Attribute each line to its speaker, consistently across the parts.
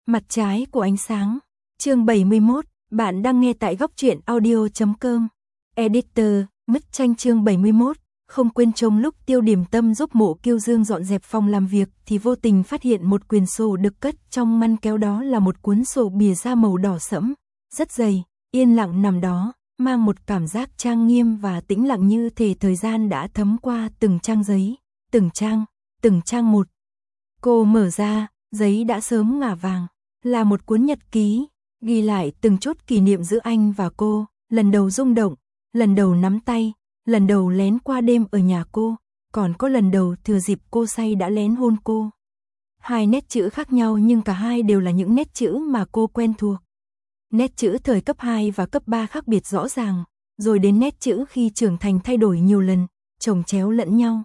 Speaker 1: Mặt trái của ánh sáng. Chương 71, bạn đang nghe tại góc truyện audio.com. Editor, Mứt Tranh chương 71. Không quên trong lúc Tiêu Điểm Tâm giúp Mộ Kiêu Dương dọn dẹp phòng làm việc thì vô tình phát hiện một quyển sổ được cất trong ngăn kéo, đó là một cuốn sổ bìa da màu đỏ sẫm, rất dày, yên lặng nằm đó, mang một cảm giác trang nghiêm và tĩnh lặng như thể thời gian đã thấm qua từng trang giấy, từng trang một. Cô mở ra, giấy đã sớm ngả vàng, là một cuốn nhật ký, ghi lại từng chút kỷ niệm giữa anh và cô, lần đầu rung động, lần đầu nắm tay, lần đầu lén qua đêm ở nhà cô, còn có lần đầu thừa dịp cô say đã lén hôn cô. Hai nét chữ khác nhau nhưng cả hai đều là những nét chữ mà cô quen thuộc. Nét chữ thời cấp 2 và cấp 3 khác biệt rõ ràng, rồi đến nét chữ khi trưởng thành thay đổi nhiều lần, chồng chéo lẫn nhau.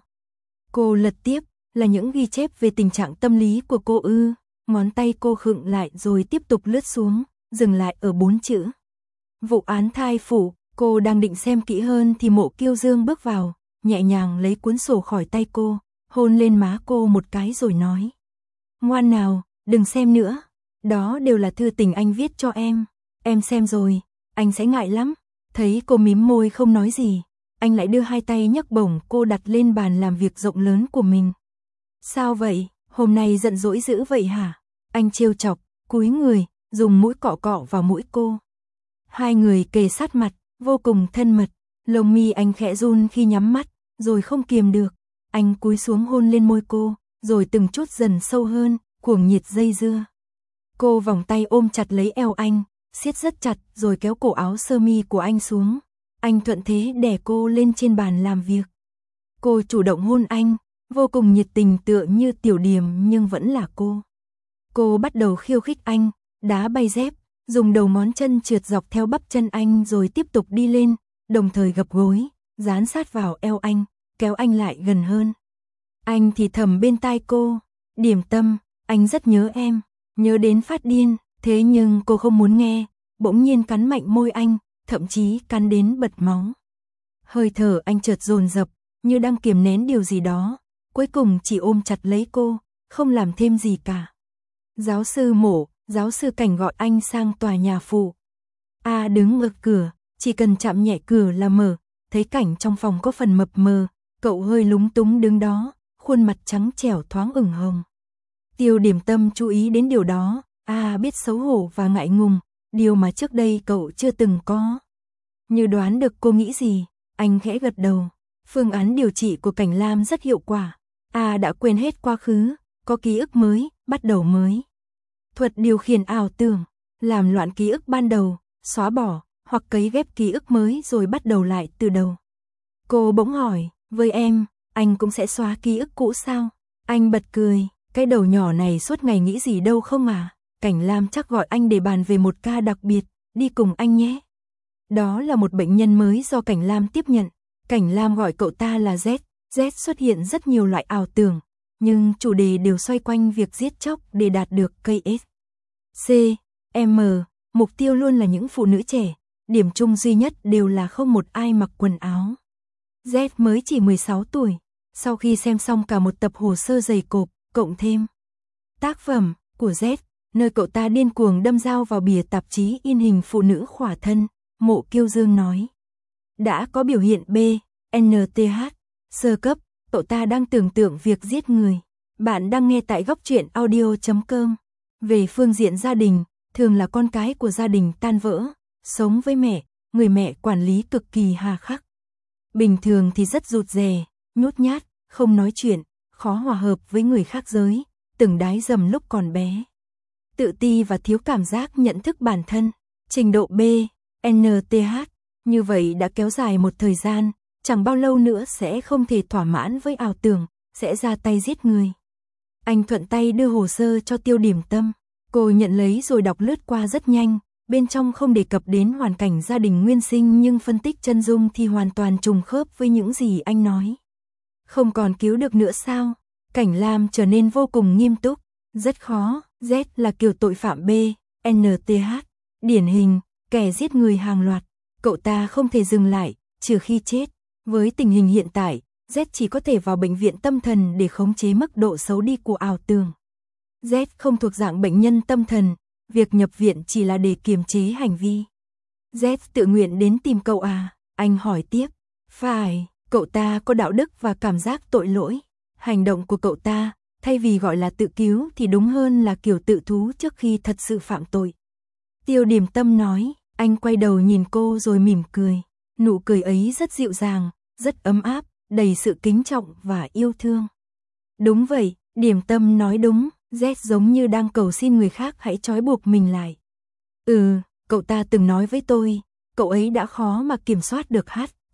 Speaker 1: Cô lật tiếp, là những ghi chép về tình trạng tâm lý của cô ư. Ngón tay cô khựng lại rồi tiếp tục lướt xuống, dừng lại ở 4 chữ. Vụ án thai phụ. Cô đang định xem kỹ hơn thì Mộ Kiêu Dương bước vào, nhẹ nhàng lấy cuốn sổ khỏi tay cô, hôn lên má cô một cái rồi nói: ngoan nào, đừng xem nữa, đó đều là thư tình anh viết cho em xem rồi, anh sẽ ngại lắm. Thấy cô mím môi không nói gì, anh lại đưa hai tay nhấc bổng cô đặt lên bàn làm việc rộng lớn của mình. Sao vậy, hôm nay giận dỗi dữ vậy hả? Anh trêu chọc, cúi người, dùng mũi cọ cọ vào mũi cô. Hai người kề sát mặt, vô cùng thân mật, lông mi anh khẽ run khi nhắm mắt, rồi không kiềm được, anh cúi xuống hôn lên môi cô, rồi từng chút dần sâu hơn, cuồng nhiệt dây dưa. Cô vòng tay ôm chặt lấy eo anh, siết rất chặt rồi kéo cổ áo sơ mi của anh xuống. Anh thuận thế đè cô lên trên bàn làm việc. Cô chủ động hôn anh, vô cùng nhiệt tình tựa như Tiểu Điểm nhưng vẫn là cô. Cô bắt đầu khiêu khích anh, đá bay dép, dùng đầu ngón chân trượt dọc theo bắp chân anh rồi tiếp tục đi lên, đồng thời gập gối, dán sát vào eo anh, kéo anh lại gần hơn. Anh thì thầm bên tai cô: Điểm Tâm, anh rất nhớ em, nhớ đến phát điên. Thế nhưng cô không muốn nghe, bỗng nhiên cắn mạnh môi anh, thậm chí cắn đến bật máu. Hơi thở anh chợt dồn dập, như đang kiềm nén điều gì đó, cuối cùng chỉ ôm chặt lấy cô, không làm thêm gì cả. Giáo sư Mộ, giáo sư Cảnh gọi anh sang tòa nhà phụ. Đứng ở cửa, chỉ cần chạm nhẹ cửa là mở, thấy Cảnh trong phòng có phần mập mờ, cậu hơi lúng túng đứng đó, khuôn mặt trắng trẻo thoáng ửng hồng. Tiêu Điểm Tâm chú ý đến điều đó, biết xấu hổ và ngại ngùng, điều mà trước đây cậu chưa từng có. Như đoán được cô nghĩ gì, anh khẽ gật đầu. Phương án điều trị của Cảnh Lam rất hiệu quả. Đã quên hết quá khứ, có ký ức mới, bắt đầu mới. Thuật điều khiển ảo tưởng, làm loạn ký ức ban đầu, xóa bỏ, hoặc cấy ghép ký ức mới rồi bắt đầu lại từ đầu. Cô bỗng hỏi, với em, anh cũng sẽ xóa ký ức cũ sao? Anh bật cười, cái đầu nhỏ này suốt ngày nghĩ gì đâu không à? Cảnh Lam chắc gọi anh để bàn về một ca đặc biệt, đi cùng anh nhé. Đó là một bệnh nhân mới do Cảnh Lam tiếp nhận. Cảnh Lam gọi cậu ta là Z. Z xuất hiện rất nhiều loại ảo tưởng, nhưng chủ đề đều xoay quanh việc giết chóc để đạt được KS. C, M, mục tiêu luôn là những phụ nữ trẻ, điểm chung duy nhất đều là không một ai mặc quần áo. Z mới chỉ 16 tuổi, sau khi xem xong cả một tập hồ sơ dày cộp, cộng thêm tác phẩm của Z, nơi cậu ta điên cuồng đâm dao vào bìa tạp chí in hình phụ nữ khỏa thân, Mộ Kiêu Dương nói. Đã có biểu hiện B, NTH, sơ cấp, cậu ta đang tưởng tượng việc giết người. Bạn đang nghe tại góc truyện audio.com. Về phương diện gia đình, thường là con cái của gia đình tan vỡ, sống với mẹ, người mẹ quản lý cực kỳ hà khắc. Bình thường thì rất rụt rè, nhút nhát, không nói chuyện, khó hòa hợp với người khác giới, từng đái dầm lúc còn bé. Tự ti và thiếu cảm giác nhận thức bản thân, trình độ B, NTH, như vậy đã kéo dài một thời gian, chẳng bao lâu nữa sẽ không thể thỏa mãn với ảo tưởng, sẽ ra tay giết người. Anh thuận tay đưa hồ sơ cho Tiêu Điểm Tâm, cô nhận lấy rồi đọc lướt qua rất nhanh, bên trong không đề cập đến hoàn cảnh gia đình nguyên sinh nhưng phân tích chân dung thì hoàn toàn trùng khớp với những gì anh nói. Không còn cứu được nữa sao? Cảnh Lam trở nên vô cùng nghiêm túc, rất khó. Z là kiểu tội phạm B, NTH, điển hình, kẻ giết người hàng loạt, cậu ta không thể dừng lại, trừ khi chết. Với tình hình hiện tại, Z chỉ có thể vào bệnh viện tâm thần để khống chế mức độ xấu đi của ảo tưởng. Z không thuộc dạng bệnh nhân tâm thần, việc nhập viện chỉ là để kiềm chế hành vi. Z tự nguyện đến tìm cậu à? Anh hỏi tiếp. Phải, cậu ta có đạo đức và cảm giác tội lỗi. Hành động của cậu ta, thay vì gọi là tự cứu thì đúng hơn là kiểu tự thú trước khi thật sự phạm tội. Tiêu Điềm Tâm nói, anh quay đầu nhìn cô rồi mỉm cười. Nụ cười ấy rất dịu dàng, rất ấm áp, đầy sự kính trọng và yêu thương. Đúng vậy, Điềm Tâm nói đúng, Z giống như đang cầu xin người khác hãy trói buộc mình lại. Cậu ta từng nói với tôi, cậu ấy đã khó mà kiểm soát được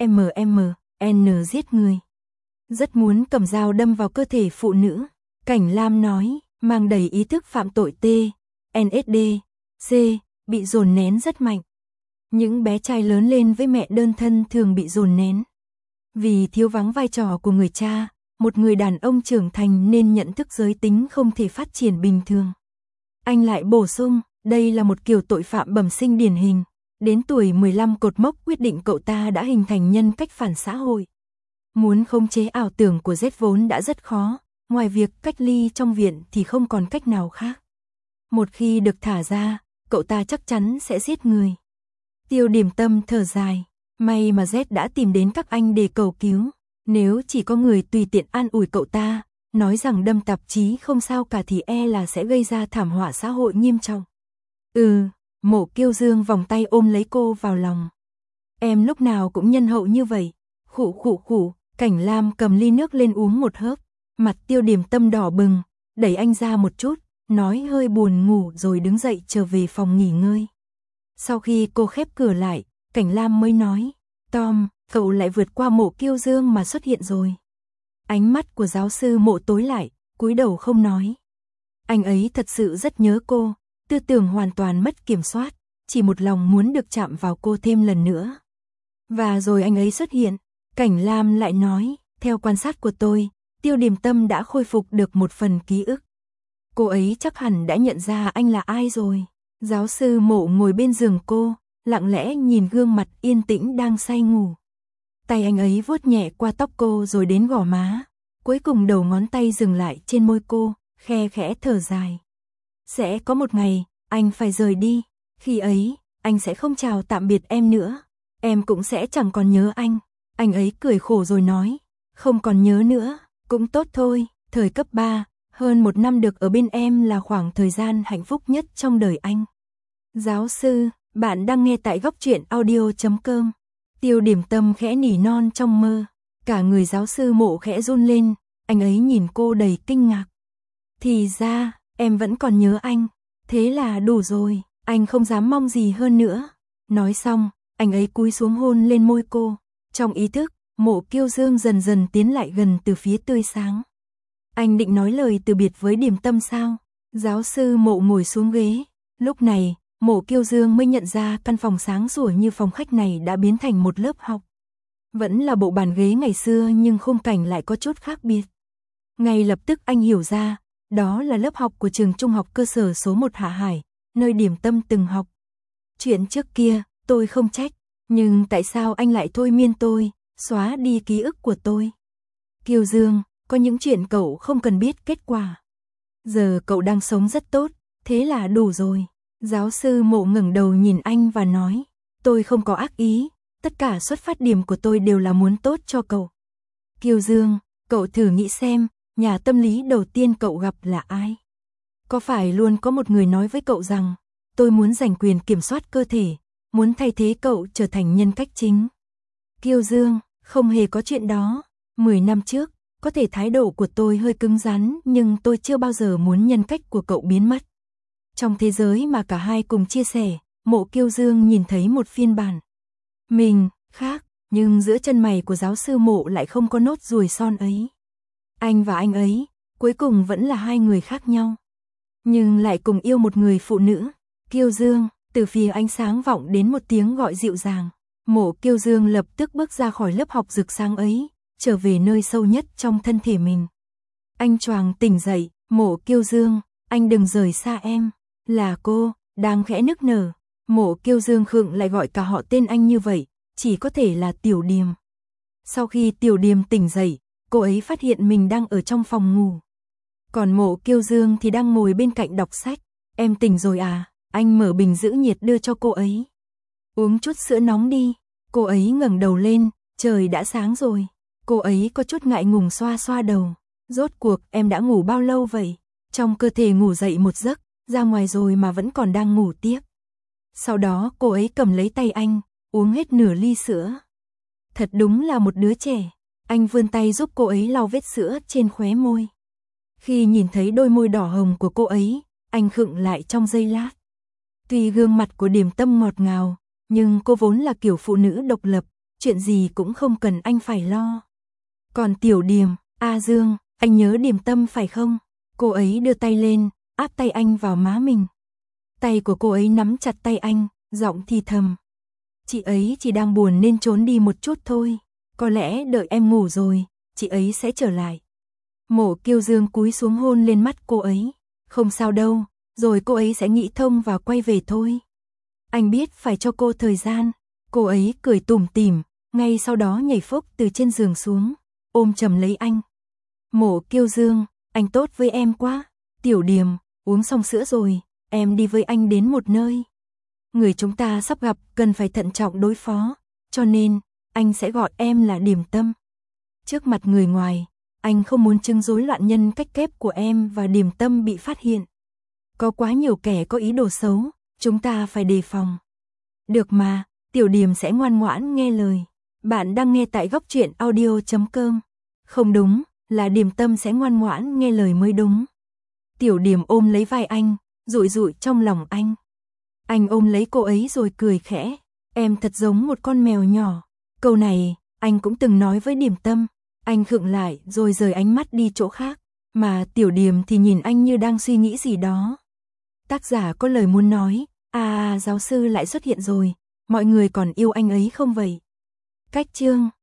Speaker 1: HMMN giết người. Rất muốn cầm dao đâm vào cơ thể phụ nữ. Cảnh Lam nói, mang đầy ý thức phạm tội TNSD, C, bị dồn nén rất mạnh. Những bé trai lớn lên với mẹ đơn thân thường bị dồn nén. Vì thiếu vắng vai trò của người cha, một người đàn ông trưởng thành nên nhận thức giới tính không thể phát triển bình thường. Anh lại bổ sung, đây là một kiểu tội phạm bẩm sinh điển hình. Đến tuổi 15 cột mốc quyết định cậu ta đã hình thành nhân cách phản xã hội. Muốn khống chế ảo tưởng của Z vốn đã rất khó, ngoài việc cách ly trong viện thì không còn cách nào khác. Một khi được thả ra, cậu ta chắc chắn sẽ giết người. Tiêu Điềm Tâm thở dài, may mà Z đã tìm đến các anh để cầu cứu. Nếu chỉ có người tùy tiện an ủi cậu ta, nói rằng đâm tạp chí không sao cả thì e là sẽ gây ra thảm họa xã hội nghiêm trọng. Mộ Kiêu Dương vòng tay ôm lấy cô vào lòng. Em lúc nào cũng nhân hậu như vậy. Khụ. Cảnh Lam cầm ly nước lên uống một hớp. Mặt Tiêu Điềm Tâm đỏ bừng, đẩy anh ra một chút, nói hơi buồn ngủ rồi đứng dậy trở về phòng nghỉ ngơi. Sau khi cô khép cửa lại, Cảnh Lam mới nói, Tom, cậu lại vượt qua Mộ Kiêu Dương mà xuất hiện rồi. Ánh mắt của giáo sư Mộ tối lại, cúi đầu không nói. Anh ấy thật sự rất nhớ cô, tư tưởng hoàn toàn mất kiểm soát, chỉ một lòng muốn được chạm vào cô thêm lần nữa. Và rồi anh ấy xuất hiện, Cảnh Lam lại nói, theo quan sát của tôi, Tiêu Điềm Tâm đã khôi phục được một phần ký ức. Cô ấy chắc hẳn đã nhận ra anh là ai rồi. Giáo sư Mộ ngồi bên giường cô, lặng lẽ nhìn gương mặt yên tĩnh đang say ngủ. Tay anh ấy vuốt nhẹ qua tóc cô rồi đến gò má, cuối cùng đầu ngón tay dừng lại trên môi cô, khe khẽ thở dài. Sẽ có một ngày, anh phải rời đi, khi ấy, anh sẽ không chào tạm biệt em nữa, em cũng sẽ chẳng còn nhớ anh. Anh ấy cười khổ rồi nói, không còn nhớ nữa, cũng tốt thôi, thời cấp 3, hơn 1 năm được ở bên em là khoảng thời gian hạnh phúc nhất trong đời anh. Giáo sư, bạn đang nghe tại góc truyện audio.com. Tiêu Điềm Tâm khẽ nỉ non trong mơ, cả người giáo sư Mộ khẽ run lên, anh ấy nhìn cô đầy kinh ngạc. Thì ra, em vẫn còn nhớ anh, thế là đủ rồi, anh không dám mong gì hơn nữa. Nói xong, anh ấy cúi xuống hôn lên môi cô, trong ý thức, Mộ Kiêu Dương dần dần tiến lại gần từ phía tươi sáng. Anh định nói lời từ biệt với Điềm Tâm sao? Giáo sư Mộ ngồi xuống ghế, lúc này, Mộ Kiêu Dương mới nhận ra căn phòng sáng sủa như phòng khách này đã biến thành một lớp học. Vẫn là bộ bàn ghế ngày xưa nhưng khung cảnh lại có chút khác biệt. Ngay lập tức anh hiểu ra, đó là lớp học của trường trung học cơ sở số 1 Hạ Hải, nơi Điềm Tâm từng học. Chuyện trước kia, tôi không trách, nhưng tại sao anh lại thôi miên tôi, xóa đi ký ức của tôi? Kiêu Dương, có những chuyện cậu không cần biết kết quả. Giờ cậu đang sống rất tốt, thế là đủ rồi. Giáo sư Mộ ngẩng đầu nhìn anh và nói, tôi không có ác ý, tất cả xuất phát điểm của tôi đều là muốn tốt cho cậu. Kiêu Dương, cậu thử nghĩ xem, nhà tâm lý đầu tiên cậu gặp là ai? Có phải luôn có một người nói với cậu rằng, tôi muốn giành quyền kiểm soát cơ thể, muốn thay thế cậu trở thành nhân cách chính? Kiêu Dương, không hề có chuyện đó. 10 năm trước, có thể thái độ của tôi hơi cứng rắn nhưng tôi chưa bao giờ muốn nhân cách của cậu biến mất. Trong thế giới mà cả hai cùng chia sẻ, Mộ Kiêu Dương nhìn thấy một phiên bản mình khác, nhưng giữa chân mày của giáo sư Mộ lại không có nốt ruồi son ấy. Anh và anh ấy, cuối cùng vẫn là hai người khác nhau, nhưng lại cùng yêu một người phụ nữ. Kiêu Dương, từ phía ánh sáng vọng đến một tiếng gọi dịu dàng. Mộ Kiêu Dương lập tức bước ra khỏi lớp học rực sáng ấy, trở về nơi sâu nhất trong thân thể mình. Anh choàng tỉnh dậy, Mộ Kiêu Dương, anh đừng rời xa em. Là cô, đang khẽ nức nở. Mộ Kiêu Dương khựng lại gọi cả họ tên anh như vậy, chỉ có thể là Tiểu Điềm. Sau khi Tiểu Điềm tỉnh dậy, cô ấy phát hiện mình đang ở trong phòng ngủ. Còn Mộ Kiêu Dương thì đang ngồi bên cạnh đọc sách. Em tỉnh rồi à? Anh mở bình giữ nhiệt đưa cho cô ấy. Uống chút sữa nóng đi. Cô ấy ngẩng đầu lên, trời đã sáng rồi. Cô ấy có chút ngại ngùng xoa xoa đầu. Rốt cuộc em đã ngủ bao lâu vậy? Trong cơ thể ngủ dậy một giấc, ra ngoài rồi mà vẫn còn đang ngủ tiếp. Sau đó cô ấy cầm lấy tay anh, uống hết nửa ly sữa. Thật đúng là một đứa trẻ. Anh vươn tay giúp cô ấy lau vết sữa trên khóe môi. Khi nhìn thấy đôi môi đỏ hồng của cô ấy, anh khựng lại trong giây lát. Tuy gương mặt của Điềm Tâm ngọt ngào, nhưng cô vốn là kiểu phụ nữ độc lập, chuyện gì cũng không cần anh phải lo. Còn Tiểu Điềm, A Dương, anh nhớ Điềm Tâm phải không? Cô ấy đưa tay lên, áp tay anh vào má mình. Tay của cô ấy nắm chặt tay anh, giọng thì thầm. Chị ấy chỉ đang buồn nên trốn đi một chút thôi. Có lẽ đợi em ngủ rồi, chị ấy sẽ trở lại. Mộ Kiêu Dương cúi xuống hôn lên mắt cô ấy. Không sao đâu, rồi cô ấy sẽ nghĩ thông và quay về thôi. Anh biết phải cho cô thời gian. Cô ấy cười tủm tỉm, ngay sau đó nhảy phốc từ trên giường xuống, ôm chầm lấy anh. Mộ Kiêu Dương, anh tốt với em quá. Tiểu Điềm, uống xong sữa rồi, em đi với anh đến một nơi. Người chúng ta sắp gặp cần phải thận trọng đối phó, cho nên anh sẽ gọi em là Điềm Tâm. Trước mặt người ngoài, anh không muốn chứng rối loạn nhân cách kép của em và Điềm Tâm bị phát hiện. Có quá nhiều kẻ có ý đồ xấu, chúng ta phải đề phòng. Được mà, Tiểu Điềm sẽ ngoan ngoãn nghe lời. Bạn đang nghe tại góc truyện audio.com. Không đúng, là Điềm Tâm sẽ ngoan ngoãn nghe lời mới đúng. Tiểu Điềm ôm lấy vai anh, dụi dụi trong lòng anh. Anh ôm lấy cô ấy rồi cười khẽ. Em thật giống một con mèo nhỏ. Câu này, anh cũng từng nói với Điềm Tâm. Anh khựng lại rồi rời ánh mắt đi chỗ khác. Mà Tiểu Điềm thì nhìn anh như đang suy nghĩ gì đó. Tác giả có lời muốn nói. Giáo sư lại xuất hiện rồi. Mọi người còn yêu anh ấy không vậy? Cách chương